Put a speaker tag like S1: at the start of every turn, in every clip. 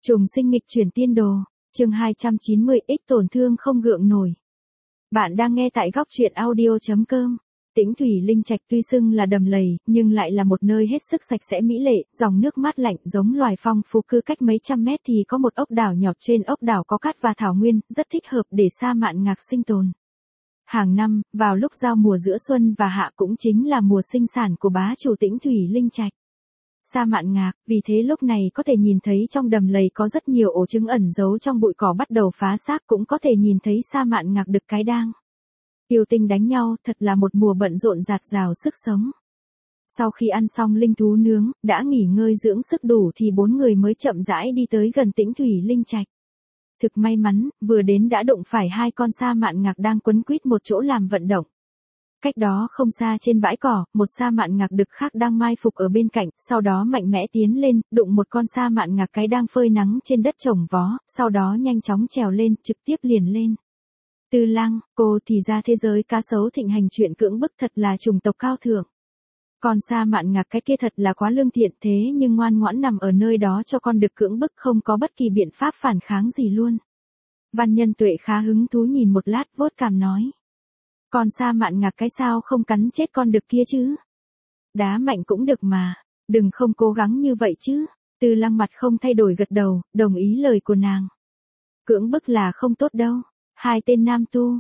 S1: Trùng sinh nghịch chuyển tiên đồ, chương 290 ít tổn thương không gượng nổi. Bạn đang nghe tại góc truyện audio.com. Tĩnh Thủy Linh Trạch tuy xưng là đầm lầy, nhưng lại là một nơi hết sức sạch sẽ mỹ lệ, dòng nước mát lạnh giống loài phong phú, cứ cách mấy trăm mét thì có một ốc đảo nhỏ, trên ốc đảo có cát và thảo nguyên, rất thích hợp để sa mạn ngạc sinh tồn. Hàng năm, vào lúc giao mùa giữa xuân và hạ cũng chính là mùa sinh sản của bá chủ Tĩnh Thủy Linh Trạch. Sa mạn ngạc, vì thế lúc này có thể nhìn thấy trong đầm lầy có rất nhiều ổ trứng ẩn giấu trong bụi cỏ bắt đầu phá xác, cũng có thể nhìn thấy sa mạn ngạc đực cái đang yêu tinh đánh nhau, thật là một mùa bận rộn dạt dào sức sống. Sau khi ăn xong linh thú nướng, đã nghỉ ngơi dưỡng sức đủ thì bốn người mới chậm rãi đi tới gần Tĩnh Thủy Linh Trạch. Thực may mắn, vừa đến đã đụng phải hai con sa mạn ngạc đang quấn quýt một chỗ làm vận động. Cách đó không xa trên bãi cỏ, một sa mạn ngạc đực khác đang mai phục ở bên cạnh, sau đó mạnh mẽ tiến lên, đụng một con sa mạn ngạc cái đang phơi nắng trên đất trồng vó, sau đó nhanh chóng trèo lên, trực tiếp liền lên. Tư Lăng, cô thì ra thế giới cá sấu thịnh hành, chuyện cưỡng bức thật là chủng tộc cao thượng. Con sa mạn ngạc cái kia thật là quá lương thiện, thế nhưng ngoan ngoãn nằm ở nơi đó cho con đực cưỡng bức, không có bất kỳ biện pháp phản kháng gì luôn. Văn Nhân Tuệ khá hứng thú nhìn một lát, vuốt cằm nói. Con sa mạn ngạc cái sao không cắn chết con đực kia chứ? Đá mạnh cũng được mà, đừng không cố gắng như vậy chứ. Tư Lăng mặt không thay đổi gật đầu, đồng ý lời của nàng. Cưỡng bức là không tốt đâu. Hai tên nam tu,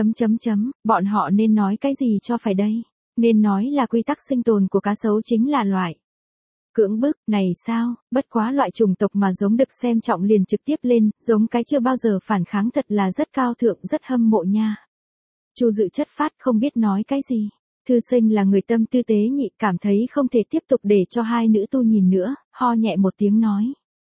S1: bọn họ nên nói cái gì cho phải đây? Nên nói là quy tắc sinh tồn của cá sấu chính là loại cưỡng bức, này sao, bất quá loại chủng tộc mà giống đực xem trọng liền trực tiếp lên, giống cái chưa bao giờ phản kháng thật là rất cao thượng, rất hâm mộ nha. Chu Dự chất phát không biết nói cái gì. Thư Sinh là người tâm tư tế nhị, cảm thấy không thể tiếp tục để cho hai nữ tu nhìn nữa, ho nhẹ một tiếng nói.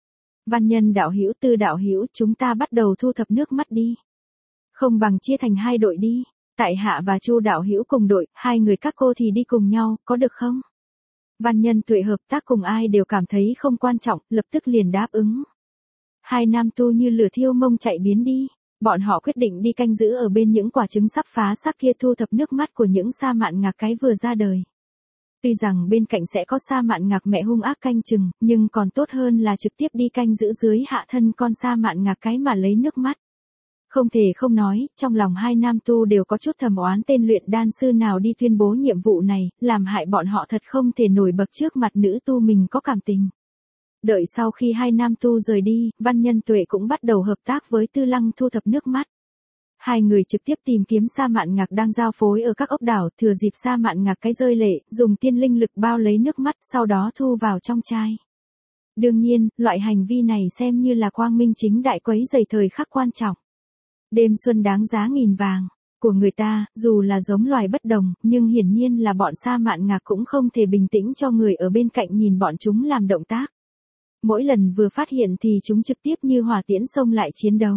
S1: Văn Nhân đạo hữu, Tư đạo hữu, chúng ta bắt đầu thu thập nước mắt đi. Không bằng chia thành hai đội đi. Tại hạ và Chu đạo hữu cùng đội, hai người các cô thì đi cùng nhau, có được không? Văn Nhân Tuệ hợp tác cùng ai đều cảm thấy không quan trọng, lập tức liền đáp ứng. Hai nam tu như lửa thiêu mông chạy biến đi. Bọn họ quyết định đi canh giữ ở bên những quả trứng sắp phá xác kia, thu thập nước mắt của những sa mạn ngạc cái vừa ra đời. Tuy rằng bên cạnh sẽ có sa mạn ngạc mẹ hung ác canh chừng, nhưng còn tốt hơn là trực tiếp đi canh giữ dưới hạ thân con sa mạn ngạc cái mà lấy nước mắt. Không thể không nói, trong lòng hai nam tu đều có chút thầm oán tên luyện đan sư nào đi tuyên bố nhiệm vụ này, làm hại bọn họ thật không thể nổi bật trước mặt nữ tu mình có cảm tình. Đợi sau khi hai nam tu rời đi, Văn Nhân Tuệ cũng bắt đầu hợp tác với Tư Lăng thu thập nước mắt. Hai người trực tiếp tìm kiếm sa mạn ngạc đang giao phối ở các ốc đảo, thừa dịp sa mạn ngạc cái rơi lệ, dùng tiên linh lực bao lấy nước mắt, sau đó thu vào trong chai. Đương nhiên, loại hành vi này xem như là quang minh chính đại quấy rầy thời khắc quan trọng. Đêm xuân đáng giá nghìn vàng của người ta, dù là giống loài bất đồng, nhưng hiển nhiên là bọn sa mạn ngạc cũng không thể bình tĩnh cho người ở bên cạnh nhìn bọn chúng làm động tác. Mỗi lần vừa phát hiện thì chúng trực tiếp như hỏa tiễn xông lại chiến đấu.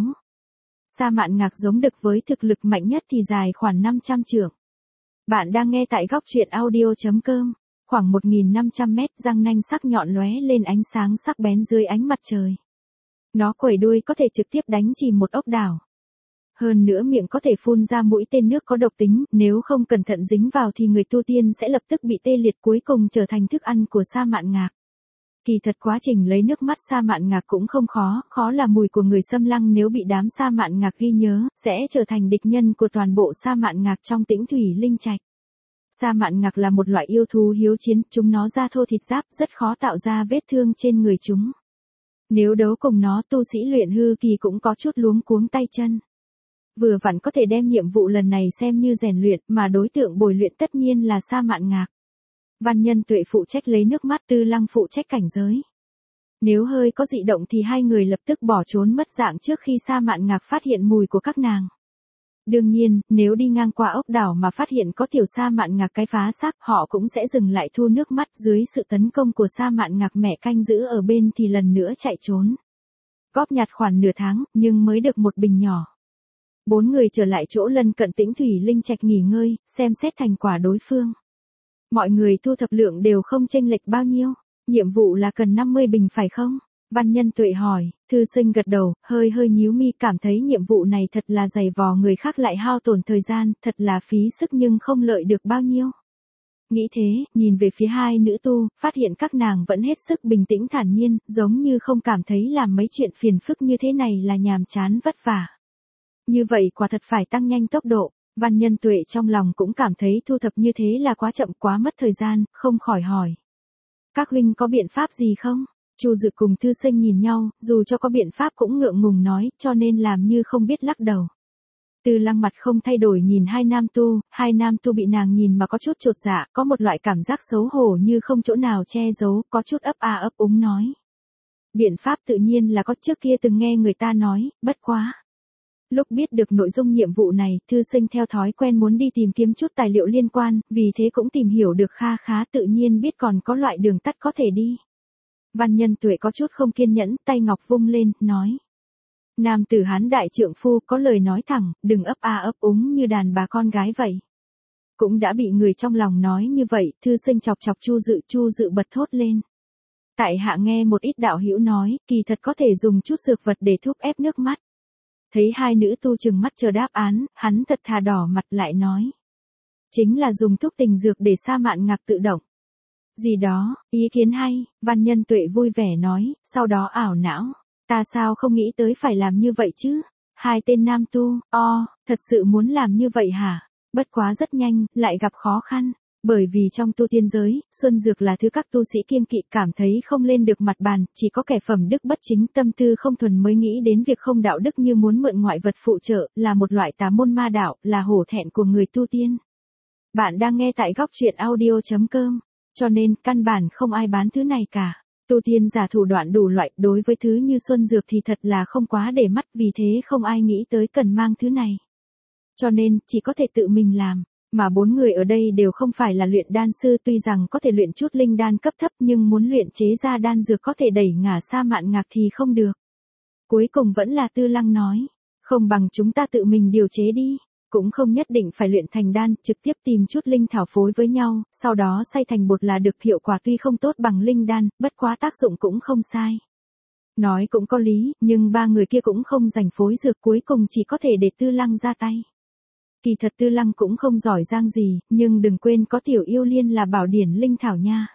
S1: Sa mạn ngạc giống đực với thực lực mạnh nhất thì dài khoảng 500 trượng. Bạn đang nghe tại góc truyện audio.com, khoảng 1.500 mét, răng nanh sắc nhọn lóe lên ánh sáng sắc bén dưới ánh mặt trời. Nó quẩy đuôi có thể trực tiếp đánh chìm một ốc đảo. Hơn nữa miệng có thể phun ra mũi tên nước có độc tính, nếu không cẩn thận dính vào thì người tu tiên sẽ lập tức bị tê liệt, cuối cùng trở thành thức ăn của sa mạn ngạc. Kỳ thật quá trình lấy nước mắt sa mạn ngạc cũng không khó, khó là mùi của người xâm lăng, nếu bị đám sa mạn ngạc ghi nhớ, sẽ trở thành địch nhân của toàn bộ sa mạn ngạc trong Tĩnh Thủy Linh Trạch. Sa mạn ngạc là một loại yêu thú hiếu chiến, chúng nó da thô thịt giáp, rất khó tạo ra vết thương trên người chúng. Nếu đấu cùng nó, tu sĩ luyện hư kỳ cũng có chút luống cuống tay chân. Vừa vặn có thể đem nhiệm vụ lần này xem như rèn luyện, mà đối tượng bồi luyện tất nhiên là sa mạn ngạc. Văn Nhân Tuệ phụ trách lấy nước mắt, Tư Lăng phụ trách cảnh giới. Nếu hơi có dị động thì hai người lập tức bỏ trốn mất dạng trước khi sa mạn ngạc phát hiện mùi của các nàng. Đương nhiên, nếu đi ngang qua ốc đảo mà phát hiện có tiểu sa mạn ngạc cái phá xác, họ cũng sẽ dừng lại thu nước mắt, dưới sự tấn công của sa mạn ngạc mẹ canh giữ ở bên thì lần nữa chạy trốn. Góp nhặt khoảng nửa tháng, nhưng mới được một bình nhỏ. Bốn người trở lại chỗ lân cận Tĩnh Thủy Linh Trạch nghỉ ngơi, xem xét thành quả đối phương. Mọi người thu thập lượng đều không chênh lệch bao nhiêu. Nhiệm vụ là cần 50 bình phải không? Văn Nhân Tuệ hỏi. Thư Sinh gật đầu, hơi nhíu mi, cảm thấy nhiệm vụ này thật là dày vò người khác lại hao tổn thời gian, thật là phí sức nhưng không lợi được bao nhiêu. Nghĩ thế, nhìn về phía hai nữ tu, phát hiện các nàng vẫn hết sức bình tĩnh thản nhiên, giống như không cảm thấy làm mấy chuyện phiền phức như thế này là nhàm chán vất vả. Như vậy quả thật phải tăng nhanh tốc độ. Văn Nhân Tuệ trong lòng cũng cảm thấy thu thập như thế là quá chậm quá mất thời gian, không khỏi hỏi. Các huynh có biện pháp gì không? Chu Dự cùng Thư Sinh nhìn nhau, dù cho có biện pháp cũng ngượng ngùng nói, cho nên làm như không biết lắc đầu. Tư Lăng mặt không thay đổi nhìn hai nam tu bị nàng nhìn mà có chút chột dạ, có một loại cảm giác xấu hổ như không chỗ nào che giấu, có chút ấp a ấp úng nói. Biện pháp tự nhiên là có, trước kia từng nghe người ta nói, bất quá. Lúc biết được nội dung nhiệm vụ này, Thư Sinh theo thói quen muốn đi tìm kiếm chút tài liệu liên quan, vì thế cũng tìm hiểu được kha khá, tự nhiên biết còn có loại đường tắt có thể đi. Văn Nhân Tuệ có chút không kiên nhẫn, tay ngọc vung lên, nói. Nam tử Hán đại trượng phu có lời nói thẳng, đừng ấp a ấp úng như đàn bà con gái vậy. Cũng đã bị người trong lòng nói như vậy, Thư Sinh chọc chọc Chu Dự bật thốt lên. Tại hạ nghe một ít đạo hữu nói, kỳ thật có thể dùng chút dược vật để thúc ép nước mắt. Thấy hai nữ tu chừng mắt chờ đáp án, hắn thật thà đỏ mặt lại nói. Chính là dùng thuốc tình dược để sa mạn ngạc tự động. Gì đó, ý kiến hay, Văn Nhân Tuệ vui vẻ nói, sau đó ảo não. Ta sao không nghĩ tới phải làm như vậy chứ? Hai tên nam tu, thật sự muốn làm như vậy hả? Bất quá rất nhanh, lại gặp khó khăn. Bởi vì trong tu tiên giới, xuân dược là thứ các tu sĩ kiêng kỵ, cảm thấy không lên được mặt bàn, chỉ có kẻ phẩm đức bất chính, tâm tư không thuần mới nghĩ đến việc không đạo đức như muốn mượn ngoại vật phụ trợ, là một loại tà môn ma đạo, là hổ thẹn của người tu tiên. Bạn đang nghe tại góc truyện audio.com, cho nên căn bản không ai bán thứ này cả. Tu tiên giả thủ đoạn đủ loại, đối với thứ như xuân dược thì thật là không quá để mắt, vì thế không ai nghĩ tới cần mang thứ này. Cho nên, chỉ có thể tự mình làm. Mà bốn người ở đây đều không phải là luyện đan sư, tuy rằng có thể luyện chút linh đan cấp thấp nhưng muốn luyện chế ra đan dược có thể đẩy ngả sa mạn ngạc thì không được. Cuối cùng vẫn là Tư Lăng nói, không bằng chúng ta tự mình điều chế đi, cũng không nhất định phải luyện thành đan, trực tiếp tìm chút linh thảo phối với nhau, sau đó xay thành bột là được, hiệu quả tuy không tốt bằng linh đan, bất quá tác dụng cũng không sai. Nói cũng có lý, nhưng ba người kia cũng không giành phối dược, cuối cùng chỉ có thể để Tư Lăng ra tay. Kỳ thật Tư Lăng cũng không giỏi giang gì, nhưng đừng quên có tiểu yêu liên là bảo điển linh thảo nha.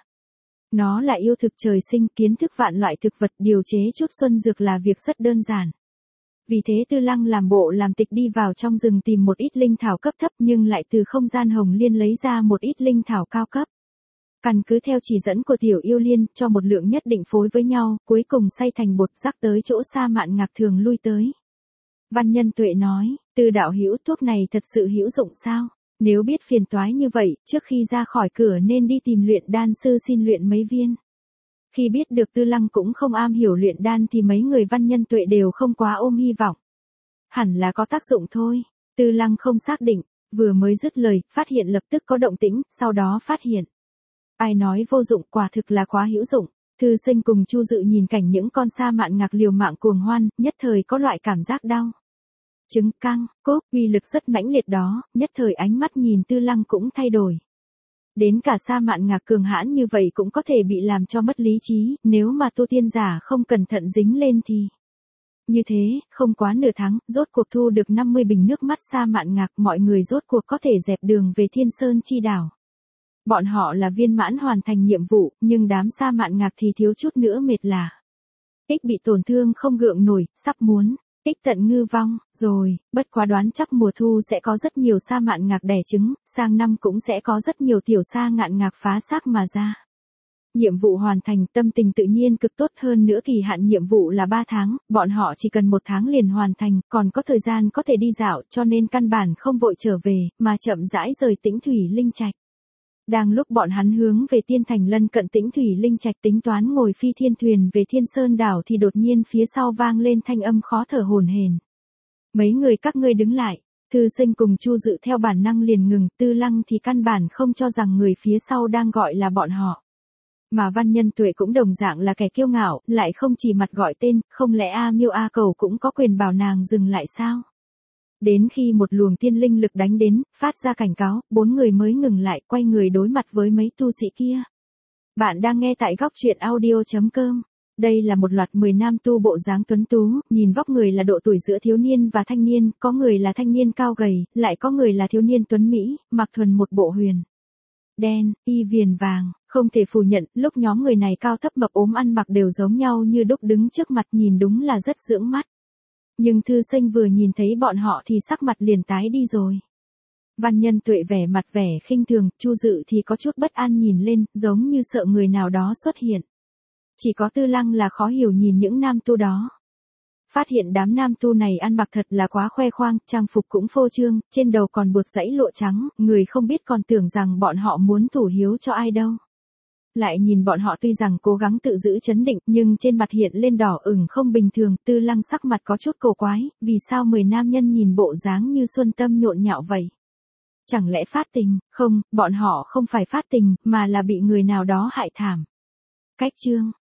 S1: Nó là yêu thực trời sinh, kiến thức vạn loại thực vật, điều chế chút xuân dược là việc rất đơn giản. Vì thế Tư Lăng làm bộ làm tịch đi vào trong rừng tìm một ít linh thảo cấp thấp nhưng lại từ không gian hồng liên lấy ra một ít linh thảo cao cấp. Căn cứ theo chỉ dẫn của tiểu yêu liên, cho một lượng nhất định phối với nhau, cuối cùng xay thành bột rắc tới chỗ sa mạn ngạc thường lui tới. Văn Nhân Tuệ nói, Tư đạo hữu, thuốc này thật sự hữu dụng sao? Nếu biết phiền toái như vậy, trước khi ra khỏi cửa nên đi tìm luyện đan sư xin luyện mấy viên. Khi biết được Tư Lăng cũng không am hiểu luyện đan thì mấy người Văn Nhân Tuệ đều không quá ôm hy vọng. Hẳn là có tác dụng thôi. Tư Lăng không xác định, vừa mới dứt lời, phát hiện lập tức có động tĩnh, sau đó phát hiện. Ai nói vô dụng, quả thực là quá hữu dụng. Thư Sinh cùng Chu Dự nhìn cảnh những con sa mạn ngạc liều mạng cuồng hoan, nhất thời có loại cảm giác đau. Trứng căng, cốp, uy lực rất mãnh liệt đó, nhất thời ánh mắt nhìn Tư Lăng cũng thay đổi. Đến cả sa mạn ngạc cường hãn như vậy cũng có thể bị làm cho mất lý trí, nếu mà tu tiên giả không cẩn thận dính lên thì. Như thế, không quá nửa tháng, rốt cuộc thu được 50 bình nước mắt sa mạn ngạc, mọi người rốt cuộc có thể dẹp đường về Thiên Sơn chi đảo. Bọn họ là viên mãn hoàn thành nhiệm vụ, nhưng đám sa mạn ngạc thì thiếu chút nữa mệt lả. Ích bị tổn thương không gượng nổi, sắp muốn. Ích tận ngư vong, rồi, bất quá đoán chắc mùa thu sẽ có rất nhiều sa mạn ngạc đẻ trứng, sang năm cũng sẽ có rất nhiều tiểu sa ngạn ngạc phá xác mà ra. Nhiệm vụ hoàn thành, tâm tình tự nhiên cực tốt, hơn nữa kỳ hạn nhiệm vụ là 3 tháng, bọn họ chỉ cần 1 tháng liền hoàn thành, còn có thời gian có thể đi dạo, cho nên căn bản không vội trở về, mà chậm rãi rời Tĩnh Thủy Linh Trạch. Đang lúc bọn hắn hướng về tiên thành lân cận Tĩnh Thủy Linh Trạch tính toán ngồi phi thiên thuyền về Thiên Sơn đảo thì đột nhiên phía sau vang lên thanh âm khó thở hổn hển. Mấy người các ngươi đứng lại. Thư Sinh cùng Chu Dự theo bản năng liền ngừng, Tư Lăng thì căn bản không cho rằng người phía sau đang gọi là bọn họ. Mà Văn Nhân Tuệ cũng đồng dạng là kẻ kiêu ngạo, lại không chỉ mặt gọi tên, không lẽ A Miêu A Cầu cũng có quyền bảo nàng dừng lại sao? Đến khi một luồng tiên linh lực đánh đến, phát ra cảnh cáo, 4 người mới ngừng lại, quay người đối mặt với mấy tu sĩ kia. Bạn đang nghe tại góc truyện audio.com. Đây là một loạt 10 nam tu bộ dáng tuấn tú, nhìn vóc người là độ tuổi giữa thiếu niên và thanh niên, có người là thanh niên cao gầy, lại có người là thiếu niên tuấn Mỹ, mặc thuần một bộ huyền. đen, y viền vàng, không thể phủ nhận, lúc nhóm người này cao thấp mập ốm ăn mặc đều giống nhau như đúc đứng trước mặt nhìn đúng là rất dưỡng mắt. Nhưng Thư Sinh vừa nhìn thấy bọn họ thì sắc mặt liền tái đi rồi. Văn Nhân Tuệ vẻ mặt vẻ khinh thường, Chu Dự thì có chút bất an nhìn lên, giống như sợ người nào đó xuất hiện. Chỉ có Tư Lăng là khó hiểu nhìn những nam tu đó. Phát hiện đám nam tu này ăn mặc thật là quá khoe khoang, trang phục cũng phô trương, trên đầu còn buộc dãy lụa trắng, người không biết còn tưởng rằng bọn họ muốn thủ hiếu cho ai đâu. Lại nhìn bọn họ tuy rằng cố gắng tự giữ trấn định, nhưng trên mặt hiện lên đỏ ửng không bình thường, Tư Lăng sắc mặt có chút cổ quái, vì sao 10 nam nhân nhìn bộ dáng như xuân tâm nhộn nhạo vậy? Chẳng lẽ phát tình? Không, bọn họ không phải phát tình, mà là bị người nào đó hại thảm. Cách chương